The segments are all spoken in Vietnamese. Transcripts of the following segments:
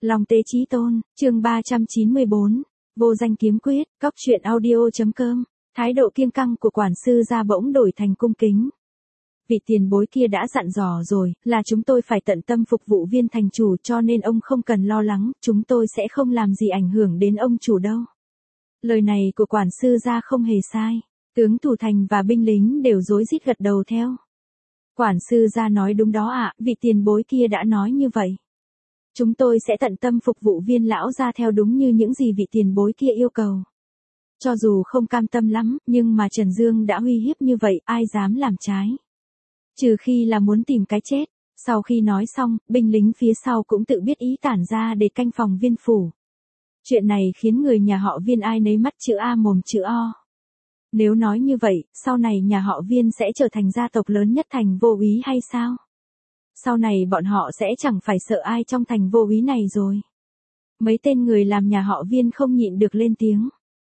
Long Tế Chí Tôn, chương 394, vô danh kiếm quyết, cóc truyện audio.com, thái độ kiêng căng của quản sư gia bỗng đổi thành cung kính. Vị tiền bối kia đã dặn dò rồi, là chúng tôi phải tận tâm phục vụ viên thành chủ, cho nên ông không cần lo lắng, chúng tôi sẽ không làm gì ảnh hưởng đến ông chủ đâu. Lời này của quản sư gia không hề sai, tướng thủ thành và binh lính đều rối rít gật đầu theo. Quản sư gia nói đúng đó ạ, vị tiền bối kia đã nói như vậy. Chúng tôi sẽ tận tâm phục vụ viên lão gia theo đúng như những gì vị tiền bối kia yêu cầu. Cho dù không cam tâm lắm, nhưng mà Trần Dương đã uy hiếp như vậy, ai dám làm trái. Trừ khi là muốn tìm cái chết. Sau khi nói xong, binh lính phía sau cũng tự biết ý tản ra để canh phòng viên phủ. Chuyện này khiến người nhà họ Viên ai nấy mắt chữ A mồm chữ O. Nếu nói như vậy, sau này nhà họ Viên sẽ trở thành gia tộc lớn nhất thành Vô Úy hay sao? Sau này bọn họ sẽ chẳng phải sợ ai trong thành Vô Úy này rồi. Mấy tên người làm nhà họ Viên không nhịn được lên tiếng.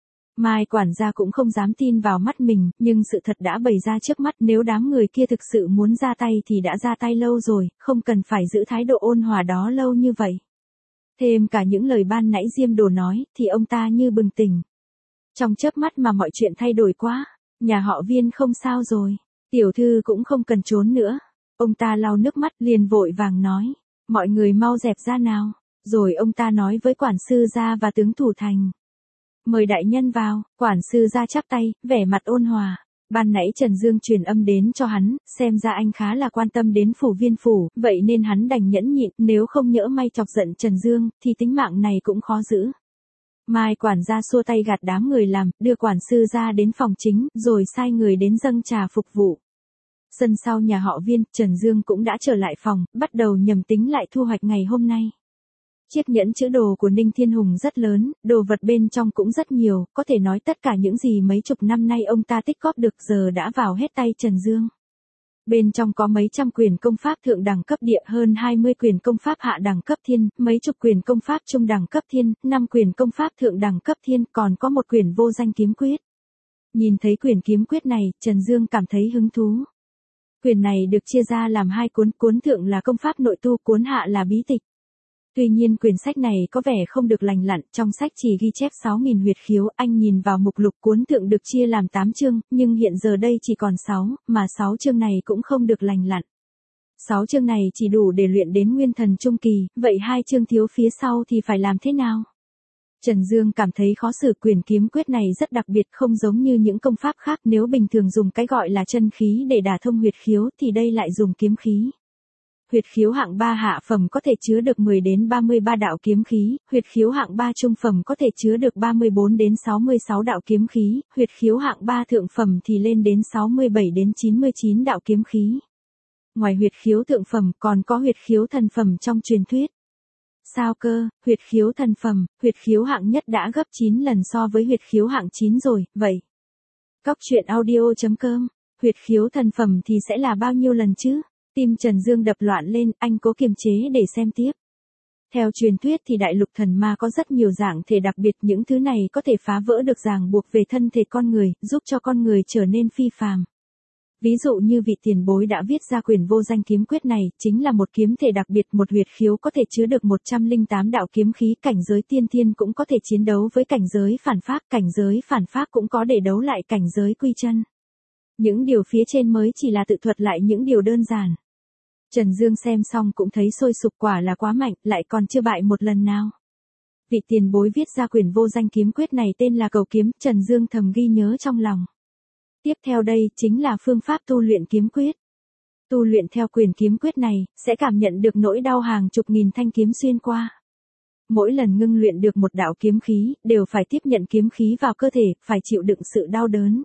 Mai quản gia cũng không dám tin vào mắt mình, nhưng sự thật đã bày ra trước mắt, nếu đám người kia thực sự muốn ra tay thì đã ra tay lâu rồi, không cần phải giữ thái độ ôn hòa đó lâu như vậy. Thêm cả những lời ban nãy Diêm Đồ nói, thì ông ta như bừng tỉnh. Trong chớp mắt mà mọi chuyện thay đổi quá, nhà họ Viên không sao rồi, tiểu thư cũng không cần trốn nữa. Ông ta lau nước mắt liền vội vàng nói, mọi người mau dẹp ra nào, rồi ông ta nói với quản sư gia và tướng thủ thành. Mời đại nhân vào, quản sư gia chắp tay, vẻ mặt ôn hòa. Ban nãy Trần Dương truyền âm đến cho hắn, xem ra anh khá là quan tâm đến phủ Viên phủ, vậy nên hắn đành nhẫn nhịn, nếu không nhỡ may chọc giận Trần Dương, thì tính mạng này cũng khó giữ. Mai quản gia xua tay gạt đám người làm, đưa quản sư gia đến phòng chính, rồi sai người đến dâng trà phục vụ. Sân sau nhà họ Viên, Trần Dương cũng đã trở lại phòng, bắt đầu nhầm tính lại thu hoạch ngày hôm nay. Chiếc nhẫn chữ đồ của Ninh Thiên Hùng rất lớn, đồ vật bên trong cũng rất nhiều, có thể nói tất cả những gì mấy chục năm nay ông ta tích góp được giờ đã vào hết tay Trần Dương. Bên trong có mấy trăm quyền công pháp thượng đẳng cấp địa, hơn 20 quyền công pháp hạ đẳng cấp thiên, mấy chục quyền công pháp trung đẳng cấp thiên, 5 quyền công pháp thượng đẳng cấp thiên, còn có một quyển vô danh kiếm quyết. Nhìn thấy quyển kiếm quyết này, Trần Dương cảm thấy hứng thú. Quyển này được chia ra làm hai cuốn, cuốn thượng là công pháp nội tu, cuốn hạ là bí tịch. Tuy nhiên quyển sách này có vẻ không được lành lặn, trong sách chỉ ghi chép 6.000 huyệt khiếu, anh nhìn vào mục lục cuốn thượng được chia làm 8 chương, nhưng hiện giờ đây chỉ còn 6, mà 6 chương này cũng không được lành lặn. 6 chương này chỉ đủ để luyện đến nguyên thần trung kỳ, vậy 2 chương thiếu phía sau thì phải làm thế nào? Trần Dương cảm thấy khó xử, quyển kiếm quyết này rất đặc biệt, không giống như những công pháp khác, nếu bình thường dùng cái gọi là chân khí để đả thông huyệt khiếu thì đây lại dùng kiếm khí. Huyệt khiếu hạng 3 hạ phẩm có thể chứa được 10 đến 33 đạo kiếm khí, huyệt khiếu hạng 3 trung phẩm có thể chứa được 34 đến 66 đạo kiếm khí, huyệt khiếu hạng 3 thượng phẩm thì lên đến 67 đến 99 đạo kiếm khí. Ngoài huyệt khiếu thượng phẩm còn có huyệt khiếu thần phẩm trong truyền thuyết. Sao cơ, huyệt khiếu thần phẩm, huyệt khiếu hạng nhất đã gấp 9 lần so với huyệt khiếu hạng 9 rồi, vậy. Cóc truyện audio.com, huyệt khiếu thần phẩm thì sẽ là bao nhiêu lần chứ? Tim Trần Dương đập loạn lên, anh cố kiềm chế để xem tiếp. Theo truyền thuyết thì đại lục thần ma có rất nhiều dạng thể đặc biệt, những thứ này có thể phá vỡ được ràng buộc về thân thể con người, giúp cho con người trở nên phi phàm. Ví dụ như vị tiền bối đã viết ra quyển vô danh kiếm quyết này, chính là một kiếm thể đặc biệt, một huyệt khiếu có thể chứa được 108 đạo kiếm khí, cảnh giới tiên thiên cũng có thể chiến đấu với cảnh giới phản pháp, cảnh giới phản pháp cũng có để đấu lại cảnh giới quy chân. Những điều phía trên mới chỉ là tự thuật lại những điều đơn giản. Trần Dương xem xong cũng thấy sôi sục, quả là quá mạnh, lại còn chưa bại một lần nào. Vị tiền bối viết ra quyển vô danh kiếm quyết này tên là Cầu Kiếm, Trần Dương thầm ghi nhớ trong lòng. Tiếp theo đây chính là phương pháp tu luyện kiếm quyết. Tu luyện theo quyển kiếm quyết này, sẽ cảm nhận được nỗi đau hàng chục nghìn thanh kiếm xuyên qua. Mỗi lần ngưng luyện được một đạo kiếm khí, đều phải tiếp nhận kiếm khí vào cơ thể, phải chịu đựng sự đau đớn.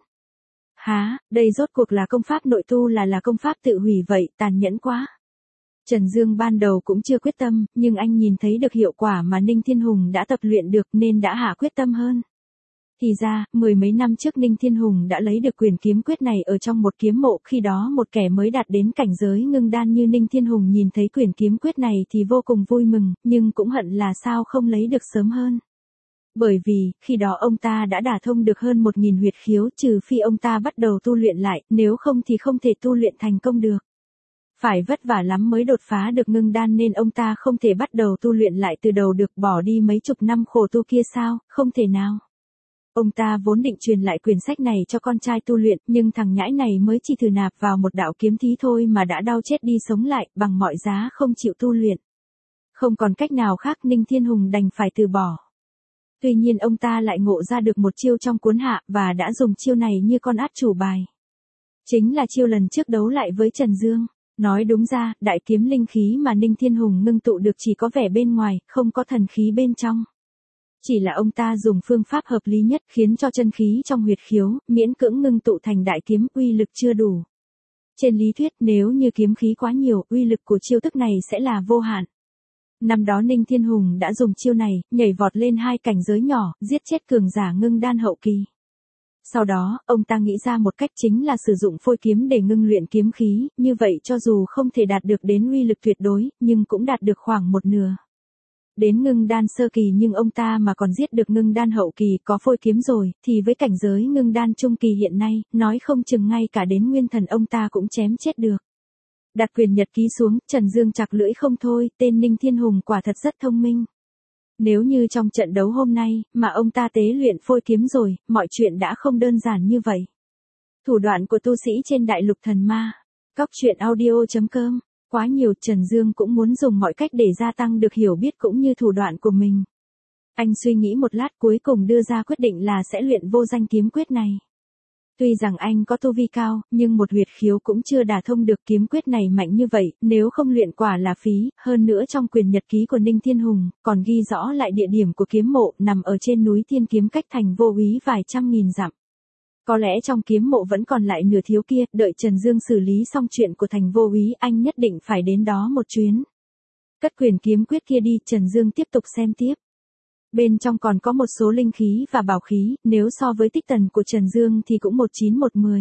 Há, đây rốt cuộc là công pháp nội tu là công pháp tự hủy vậy, tàn nhẫn quá. Trần Dương ban đầu cũng chưa quyết tâm, nhưng anh nhìn thấy được hiệu quả mà Ninh Thiên Hùng đã tập luyện được nên đã hạ quyết tâm hơn. Thì ra, 10 mấy năm trước Ninh Thiên Hùng đã lấy được quyển kiếm quyết này ở trong một kiếm mộ, khi đó một kẻ mới đạt đến cảnh giới ngưng đan như Ninh Thiên Hùng nhìn thấy quyển kiếm quyết này thì vô cùng vui mừng, nhưng cũng hận là sao không lấy được sớm hơn. Bởi vì, khi đó ông ta đã đả thông được hơn 1.000 huyệt khiếu, trừ phi ông ta bắt đầu tu luyện lại, nếu không thì không thể tu luyện thành công được. Phải vất vả lắm mới đột phá được ngưng đan nên ông ta không thể bắt đầu tu luyện lại từ đầu được, bỏ đi mấy chục năm khổ tu kia sao, không thể nào. Ông ta vốn định truyền lại quyển sách này cho con trai tu luyện, nhưng thằng nhãi này mới chỉ thử nạp vào một đạo kiếm thí thôi mà đã đau chết đi sống lại, bằng mọi giá không chịu tu luyện. Không còn cách nào khác, Ninh Thiên Hùng đành phải từ bỏ. Tuy nhiên ông ta lại ngộ ra được một chiêu trong cuốn hạ, và đã dùng chiêu này như con át chủ bài. Chính là chiêu lần trước đấu lại với Trần Dương. Nói đúng ra, đại kiếm linh khí mà Ninh Thiên Hùng ngưng tụ được chỉ có vẻ bên ngoài, không có thần khí bên trong. Chỉ là ông ta dùng phương pháp hợp lý nhất khiến cho chân khí trong huyệt khiếu, miễn cưỡng ngưng tụ thành đại kiếm, uy lực chưa đủ. Trên lý thuyết, nếu như kiếm khí quá nhiều, uy lực của chiêu thức này sẽ là vô hạn. Năm đó Ninh Thiên Hùng đã dùng chiêu này, nhảy vọt lên 2 cảnh giới nhỏ, giết chết cường giả ngưng đan hậu kỳ. Sau đó, ông ta nghĩ ra một cách, chính là sử dụng phôi kiếm để ngưng luyện kiếm khí, như vậy cho dù không thể đạt được đến uy lực tuyệt đối, nhưng cũng đạt được khoảng một nửa. Đến ngưng đan sơ kỳ nhưng ông ta mà còn giết được ngưng đan hậu kỳ có phôi kiếm rồi, thì với cảnh giới ngưng đan trung kỳ hiện nay, nói không chừng ngay cả đến nguyên thần ông ta cũng chém chết được. Đặt quyền nhật ký xuống, Trần Dương chặt lưỡi không thôi, tên Ninh Thiên Hùng quả thật rất thông minh. Nếu như trong trận đấu hôm nay, mà ông ta tế luyện phôi kiếm rồi, mọi chuyện đã không đơn giản như vậy. Thủ đoạn của tu sĩ trên đại lục thần ma. Cóc truyện audio.com. Quá nhiều, Trần Dương cũng muốn dùng mọi cách để gia tăng được hiểu biết cũng như thủ đoạn của mình. Anh suy nghĩ một lát cuối cùng đưa ra quyết định là sẽ luyện vô danh kiếm quyết này. Tuy rằng anh có tu vi cao, nhưng một huyệt khiếu cũng chưa đả thông được, kiếm quyết này mạnh như vậy, nếu không luyện quả là phí, hơn nữa trong quyền nhật ký của Ninh Thiên Hùng, còn ghi rõ lại địa điểm của kiếm mộ, nằm ở trên núi Thiên Kiếm cách thành Vô Úy vài trăm nghìn dặm. Có lẽ trong kiếm mộ vẫn còn lại nửa thiếu kia, đợi Trần Dương xử lý xong chuyện của thành Vô Úy, anh nhất định phải đến đó một chuyến. Cất quyền kiếm quyết kia đi, Trần Dương tiếp tục xem tiếp. Bên trong còn có một số linh khí và bảo khí, nếu so với tích tần của Trần Dương thì cũng 1/9/10.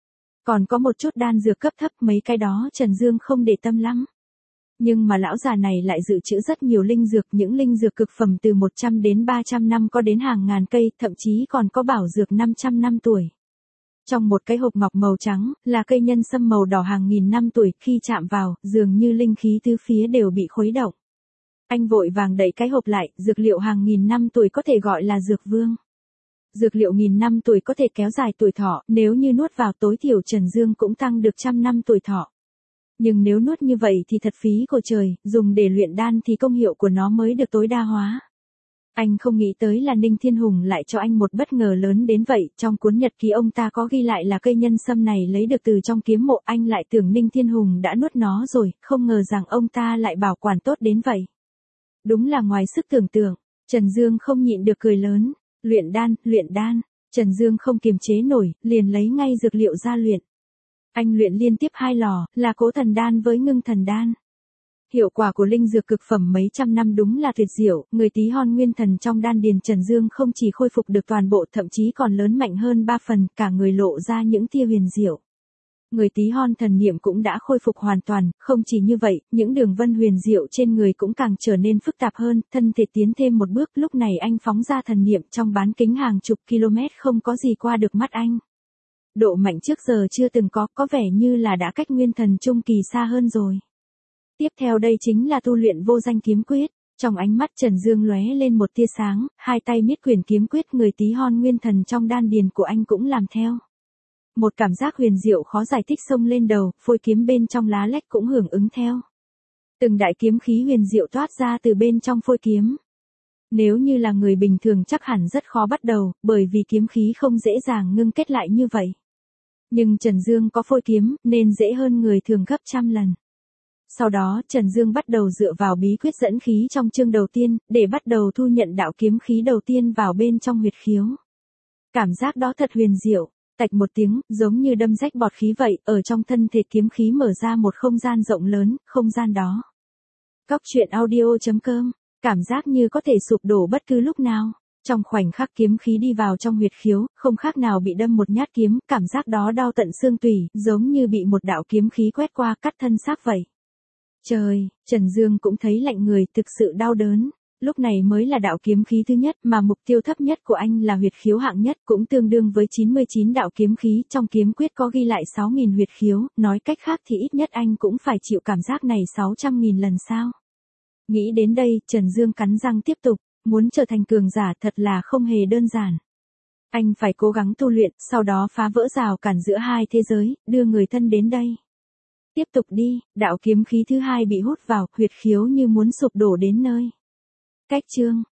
Còn có một chút đan dược cấp thấp, mấy cái đó Trần Dương không để tâm lắm. Nhưng mà lão già này lại dự trữ rất nhiều linh dược, những linh dược cực phẩm từ 100 đến 300 năm có đến hàng ngàn cây, thậm chí còn có bảo dược 500 năm tuổi. Trong một cái hộp ngọc màu trắng, là cây nhân sâm màu đỏ hàng nghìn năm tuổi, khi chạm vào, dường như linh khí tứ phía đều bị khuấy động. Anh vội vàng đẩy cái hộp lại, dược liệu hàng nghìn năm tuổi có thể gọi là dược vương. Dược liệu nghìn năm tuổi có thể kéo dài tuổi thọ, nếu như nuốt vào tối thiểu Trần Dương cũng tăng được 100 năm tuổi thọ. Nhưng nếu nuốt như vậy thì thật phí của trời, dùng để luyện đan thì công hiệu của nó mới được tối đa hóa. Anh không nghĩ tới là Ninh Thiên Hùng lại cho anh một bất ngờ lớn đến vậy, trong cuốn nhật ký ông ta có ghi lại là cây nhân sâm này lấy được từ trong kiếm mộ, anh lại tưởng Ninh Thiên Hùng đã nuốt nó rồi, không ngờ rằng ông ta lại bảo quản tốt đến vậy. Đúng là ngoài sức tưởng tượng, Trần Dương không nhịn được cười lớn, luyện đan, Trần Dương không kiềm chế nổi, liền lấy ngay dược liệu ra luyện. Anh luyện liên tiếp 2 lò, là cố thần đan với ngưng thần đan. Hiệu quả của linh dược cực phẩm mấy trăm năm đúng là tuyệt diệu, người tí hon nguyên thần trong đan điền Trần Dương không chỉ khôi phục được toàn bộ, thậm chí còn lớn mạnh hơn 3 phần, cả người lộ ra những tia huyền diệu. Người tí hon thần niệm cũng đã khôi phục hoàn toàn, không chỉ như vậy, những đường vân huyền diệu trên người cũng càng trở nên phức tạp hơn, thân thể tiến thêm một bước, lúc này anh phóng ra thần niệm trong bán kính hàng chục km không có gì qua được mắt anh. Độ mạnh trước giờ chưa từng có vẻ như là đã cách nguyên thần trung kỳ xa hơn rồi. Tiếp theo đây chính là tu luyện vô danh kiếm quyết, trong ánh mắt Trần Dương lóe lên một tia sáng, hai tay miết quyền kiếm quyết, người tí hon nguyên thần trong đan điền của anh cũng làm theo. Một cảm giác huyền diệu khó giải thích xông lên đầu, phôi kiếm bên trong lá lách cũng hưởng ứng theo. Từng đại kiếm khí huyền diệu toát ra từ bên trong phôi kiếm. Nếu như là người bình thường chắc hẳn rất khó bắt đầu, bởi vì kiếm khí không dễ dàng ngưng kết lại như vậy. Nhưng Trần Dương có phôi kiếm, nên dễ hơn người thường gấp trăm lần. Sau đó, Trần Dương bắt đầu dựa vào bí quyết dẫn khí trong chương đầu tiên, để bắt đầu thu nhận đạo kiếm khí đầu tiên vào bên trong huyệt khiếu. Cảm giác đó thật huyền diệu, tạch một tiếng, giống như đâm rách bọt khí vậy, ở trong thân thể kiếm khí mở ra một không gian rộng lớn, không gian đó. Cóc truyện audio.com, cảm giác như có thể sụp đổ bất cứ lúc nào. Trong khoảnh khắc kiếm khí đi vào trong huyệt khiếu, không khác nào bị đâm một nhát kiếm, cảm giác đó đau tận xương tủy, giống như bị một đạo kiếm khí quét qua cắt thân xác vậy. Trời, Trần Dương cũng thấy lạnh người, thực sự đau đớn. lúc này mới là đạo kiếm khí thứ nhất, mà mục tiêu thấp nhất của anh là huyệt khiếu hạng nhất, cũng tương đương với 99 đạo kiếm khí, trong kiếm quyết có ghi lại 6.000 huyệt khiếu, nói cách khác thì ít nhất anh cũng phải chịu cảm giác này 600.000 lần sao. Nghĩ đến đây, Trần Dương cắn răng tiếp tục, muốn trở thành cường giả thật là không hề đơn giản. Anh phải cố gắng tu luyện, sau đó phá vỡ rào cản giữa hai thế giới, đưa người thân đến đây. Tiếp tục đi, đạo kiếm khí thứ hai bị hút vào, huyệt khiếu như muốn sụp đổ đến nơi. Cách chương